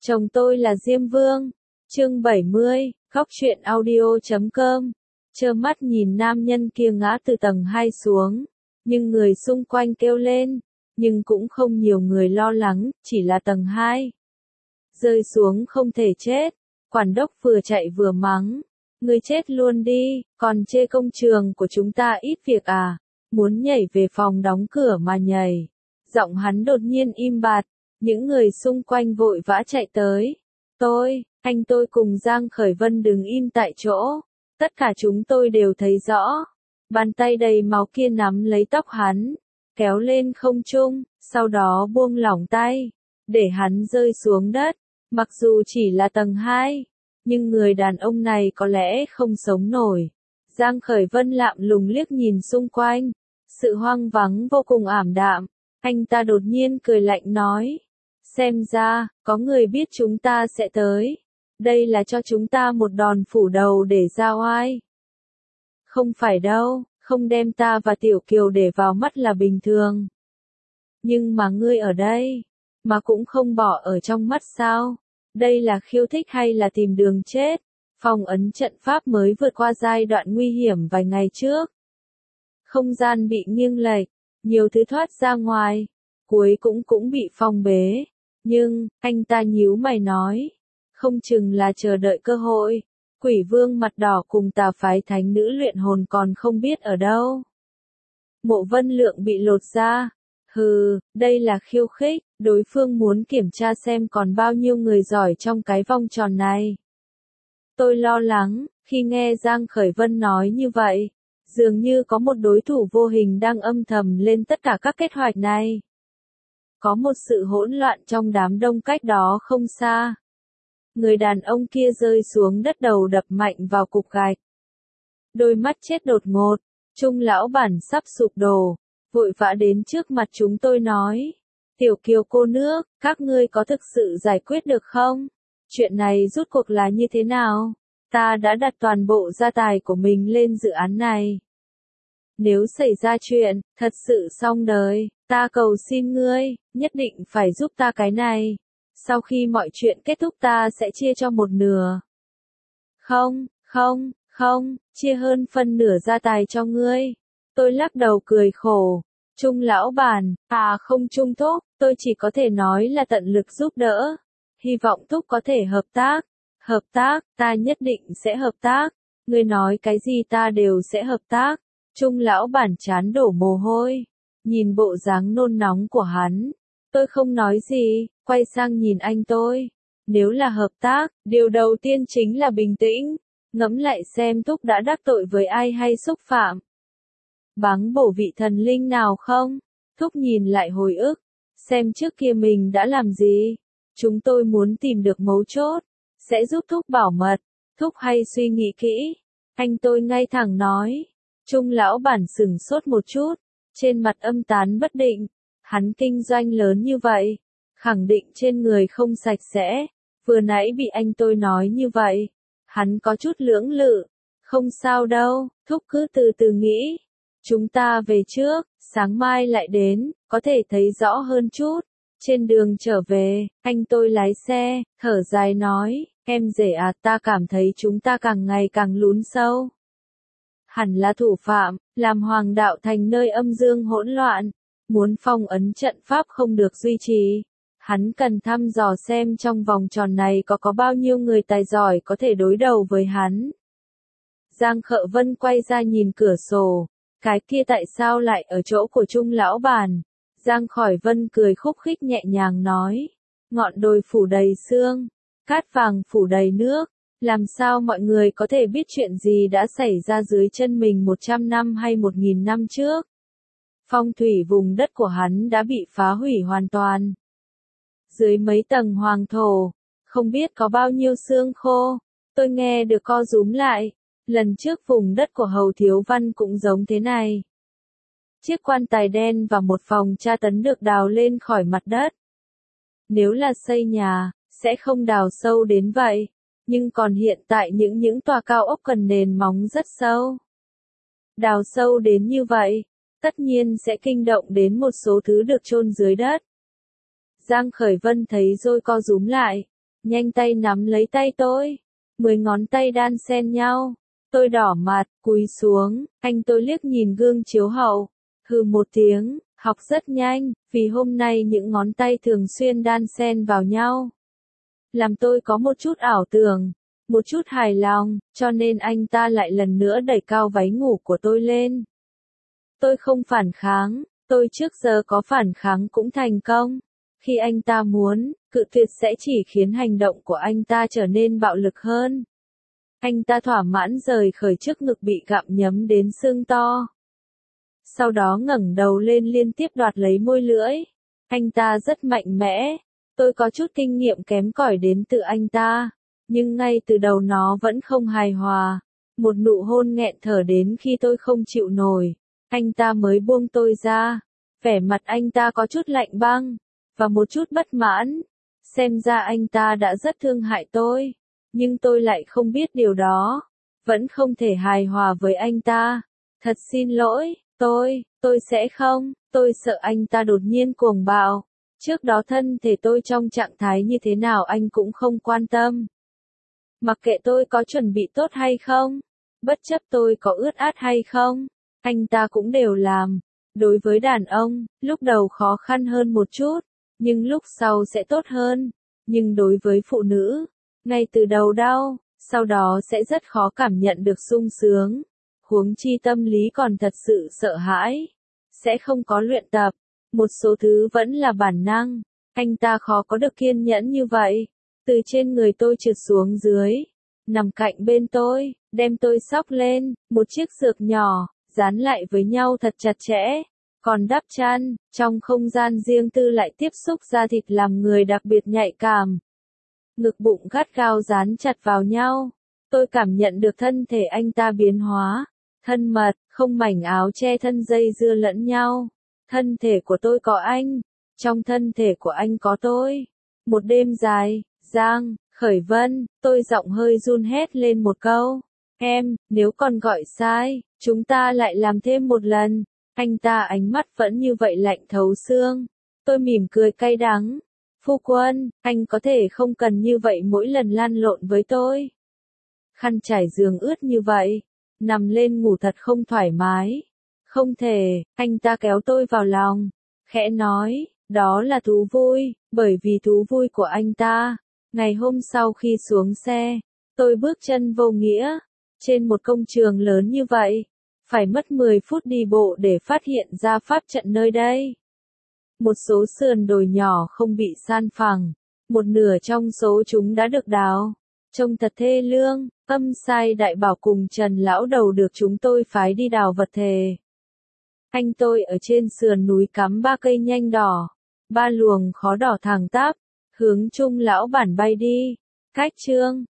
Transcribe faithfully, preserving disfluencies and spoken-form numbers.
Chồng tôi là Diêm Vương. Chương bảy mươi, khóc chuyện audio chấm com. Trơ mắt nhìn nam nhân kia ngã từ tầng hai xuống, nhưng người xung quanh kêu lên, nhưng cũng không nhiều người lo lắng, chỉ là tầng hai. Rơi xuống không thể chết. Quản đốc vừa chạy vừa mắng, người chết luôn đi, còn chê công trường của chúng ta ít việc à, muốn nhảy về phòng đóng cửa mà nhảy. Giọng hắn đột nhiên im bặt, những người xung quanh vội vã chạy tới. Tôi, anh tôi cùng Giang Khởi Vân đứng im tại chỗ, tất cả chúng tôi đều thấy rõ. Bàn tay đầy máu kia nắm lấy tóc hắn, kéo lên không trung, sau đó buông lỏng tay, để hắn rơi xuống đất. Mặc dù chỉ là tầng hai, nhưng người đàn ông này có lẽ không sống nổi. Giang Khởi Vân lạm lùng liếc nhìn xung quanh, sự hoang vắng vô cùng ảm đạm. Anh ta đột nhiên cười lạnh nói, xem ra, có người biết chúng ta sẽ tới. Đây là cho chúng ta một đòn phủ đầu để ra oai. Không phải đâu, không đem ta và Tiểu Kiều để vào mắt là bình thường. Nhưng mà ngươi ở đây, mà cũng không bỏ ở trong mắt sao? Đây là khiêu thích hay là tìm đường chết? Phong ấn trận pháp mới vượt qua giai đoạn nguy hiểm vài ngày trước. Không gian bị nghiêng lệch, nhiều thứ thoát ra ngoài, cuối cũng cũng bị phong bế. Nhưng, anh ta nhíu mày nói, không chừng là chờ đợi cơ hội. Quỷ vương mặt đỏ cùng tà phái thánh nữ luyện hồn còn không biết ở đâu. Mộ Vân Lượng bị lột ra. Hừ, đây là khiêu khích, đối phương muốn kiểm tra xem còn bao nhiêu người giỏi trong cái vòng tròn này. Tôi lo lắng, khi nghe Giang Khởi Vân nói như vậy, dường như có một đối thủ vô hình đang âm thầm lên tất cả các kế hoạch này. Có một sự hỗn loạn trong đám đông cách đó không xa. Người đàn ông kia rơi xuống đất đầu đập mạnh vào cục gạch. Đôi mắt chết đột ngột, Trung lão bản sắp sụp đổ, vội vã đến trước mặt chúng tôi nói, Tiểu Kiều cô nước, các ngươi có thực sự giải quyết được không? Chuyện này rút cuộc là như thế nào? Ta đã đặt toàn bộ gia tài của mình lên dự án này. Nếu xảy ra chuyện, thật sự xong đời, ta cầu xin ngươi, nhất định phải giúp ta cái này. Sau khi mọi chuyện kết thúc ta sẽ chia cho một nửa. Không, không, không, chia hơn phân nửa gia tài cho ngươi. Tôi lắc đầu cười khổ. Trung lão bản, à không Trung thúc, tôi chỉ có thể nói là tận lực giúp đỡ. Hy vọng thúc có thể hợp tác. Hợp tác, ta nhất định sẽ hợp tác. Ngươi nói cái gì ta đều sẽ hợp tác. Trung lão bản chán đổ mồ hôi. Nhìn bộ dáng nôn nóng của hắn. Tôi không nói gì, quay sang nhìn anh tôi. Nếu là hợp tác, điều đầu tiên chính là bình tĩnh. Ngẫm lại xem thúc đã đắc tội với ai hay xúc phạm. Báng bổ vị thần linh nào không? Thúc nhìn lại hồi ức. Xem trước kia mình đã làm gì. Chúng tôi muốn tìm được mấu chốt. Sẽ giúp thúc bảo mật. Thúc hay suy nghĩ kỹ. Anh tôi ngay thẳng nói. Trung lão bản sửng sốt một chút. Trên mặt âm tán bất định. Hắn kinh doanh lớn như vậy. Khẳng định trên người không sạch sẽ. Vừa nãy bị anh tôi nói như vậy. Hắn có chút lưỡng lự. Không sao đâu, thúc cứ từ từ nghĩ. Chúng ta về trước, sáng mai lại đến, có thể thấy rõ hơn chút. Trên đường trở về, anh tôi lái xe, thở dài nói, em rể à ta cảm thấy chúng ta càng ngày càng lún sâu. Hẳn là thủ phạm, làm hoàng đạo thành nơi âm dương hỗn loạn. Muốn phong ấn trận pháp không được duy trì. Hắn cần thăm dò xem trong vòng tròn này có có bao nhiêu người tài giỏi có thể đối đầu với hắn. Giang Khởi Vân quay ra nhìn cửa sổ. Cái kia tại sao lại ở chỗ của Trung lão bản? Giang Khởi Vân cười khúc khích nhẹ nhàng nói. Ngọn đồi phủ đầy sương, cát vàng phủ đầy nước. Làm sao mọi người có thể biết chuyện gì đã xảy ra dưới chân mình một trăm năm hay một nghìn năm trước? Phong thủy vùng đất của hắn đã bị phá hủy hoàn toàn. Dưới mấy tầng hoàng thổ, không biết có bao nhiêu xương khô. Tôi nghe được co rúm lại. Lần trước vùng đất của Hầu Thiếu Văn cũng giống thế này. Chiếc quan tài đen và một phòng tra tấn được đào lên khỏi mặt đất. Nếu là xây nhà, sẽ không đào sâu đến vậy. Nhưng còn hiện tại những những tòa cao ốc cần nền móng rất sâu. Đào sâu đến như vậy, tất nhiên sẽ kinh động đến một số thứ được chôn dưới đất. Giang Khởi Vân thấy rồi co rúm lại. nhanh tay nắm lấy tay tôi. Mười ngón tay đan xen nhau. Tôi đỏ mặt, cúi xuống, anh tôi liếc nhìn gương chiếu hậu. Hừ một tiếng, học rất nhanh, vì hôm nay những ngón tay thường xuyên đan xen vào nhau. Làm tôi có một chút ảo tưởng, một chút hài lòng, cho nên anh ta lại lần nữa đẩy cao váy ngủ của tôi lên. Tôi không phản kháng, tôi trước giờ có phản kháng cũng thành công. Khi anh ta muốn, cự tuyệt sẽ chỉ khiến hành động của anh ta trở nên bạo lực hơn. Anh ta thỏa mãn rời khỏi trước ngực bị gặm nhấm đến xương to. Sau đó ngẩng đầu lên liên tiếp đoạt lấy môi lưỡi. Anh ta rất mạnh mẽ. Tôi có chút kinh nghiệm kém cỏi đến từ anh ta. Nhưng ngay từ đầu nó vẫn không hài hòa. Một nụ hôn nghẹn thở đến khi tôi không chịu nổi. Anh ta mới buông tôi ra. Vẻ mặt anh ta có chút lạnh băng. Và một chút bất mãn. Xem ra anh ta đã rất thương hại tôi. Nhưng tôi lại không biết điều đó. Vẫn không thể hài hòa với anh ta. Thật xin lỗi, tôi, tôi sẽ không, tôi sợ anh ta đột nhiên cuồng bạo. Trước đó thân thể tôi trong trạng thái như thế nào anh cũng không quan tâm. Mặc kệ tôi có chuẩn bị tốt hay không, bất chấp tôi có ướt át hay không, anh ta cũng đều làm. Đối với đàn ông, lúc đầu khó khăn hơn một chút, nhưng lúc sau sẽ tốt hơn. Nhưng đối với phụ nữ, ngay từ đầu đau, sau đó sẽ rất khó cảm nhận được sung sướng. Huống chi tâm lý còn thật sự sợ hãi. Sẽ không có luyện tập. Một số thứ vẫn là bản năng. Anh ta khó có được kiên nhẫn như vậy. Từ trên người tôi trượt xuống dưới. Nằm cạnh bên tôi, đem tôi xốc lên, một chiếc giường nhỏ, dán lại với nhau thật chặt chẽ. Còn đắp chăn, trong không gian riêng tư lại tiếp xúc da thịt làm người đặc biệt nhạy cảm. Ngực bụng gắt gao dán chặt vào nhau. Tôi cảm nhận được thân thể anh ta biến hóa. Thân mật, không mảnh áo che thân dây dưa lẫn nhau. Thân thể của tôi có anh. Trong thân thể của anh có tôi. Một đêm dài, Giang, Khởi Vân, tôi giọng hơi run hét lên một câu. Em, nếu còn gọi sai, chúng ta lại làm thêm một lần. Anh ta ánh mắt vẫn như vậy lạnh thấu xương. Tôi mỉm cười cay đắng. Phu quân, anh có thể không cần như vậy mỗi lần lăn lộn với tôi. Khăn trải giường ướt như vậy. Nằm lên ngủ thật không thoải mái. Không thể, anh ta kéo tôi vào lòng. Khẽ nói, đó là thú vui, bởi vì thú vui của anh ta. Ngày hôm sau khi xuống xe, tôi bước chân vô nghĩa. Trên một công trường lớn như vậy, phải mất mười phút đi bộ để phát hiện ra pháp trận nơi đây. Một số sườn đồi nhỏ không bị san phẳng. Một nửa trong số chúng đã được đào. Trông thật thê lương. Âm Sai Đại Bảo cùng Trần Lão Đầu được chúng tôi phái đi đào vật thể. Anh tôi ở trên sườn núi cắm ba cây nhanh đỏ. Ba luồng khó đỏ thẳng tắp. Hướng Trung Lão Bản bay đi. Cách chương